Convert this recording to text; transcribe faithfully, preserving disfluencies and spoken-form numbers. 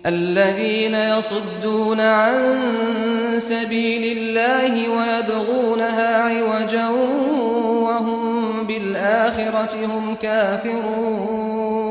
الذين يصدون عن سبيل الله ويبغونها عوجا وهم بالآخرة هم كافرون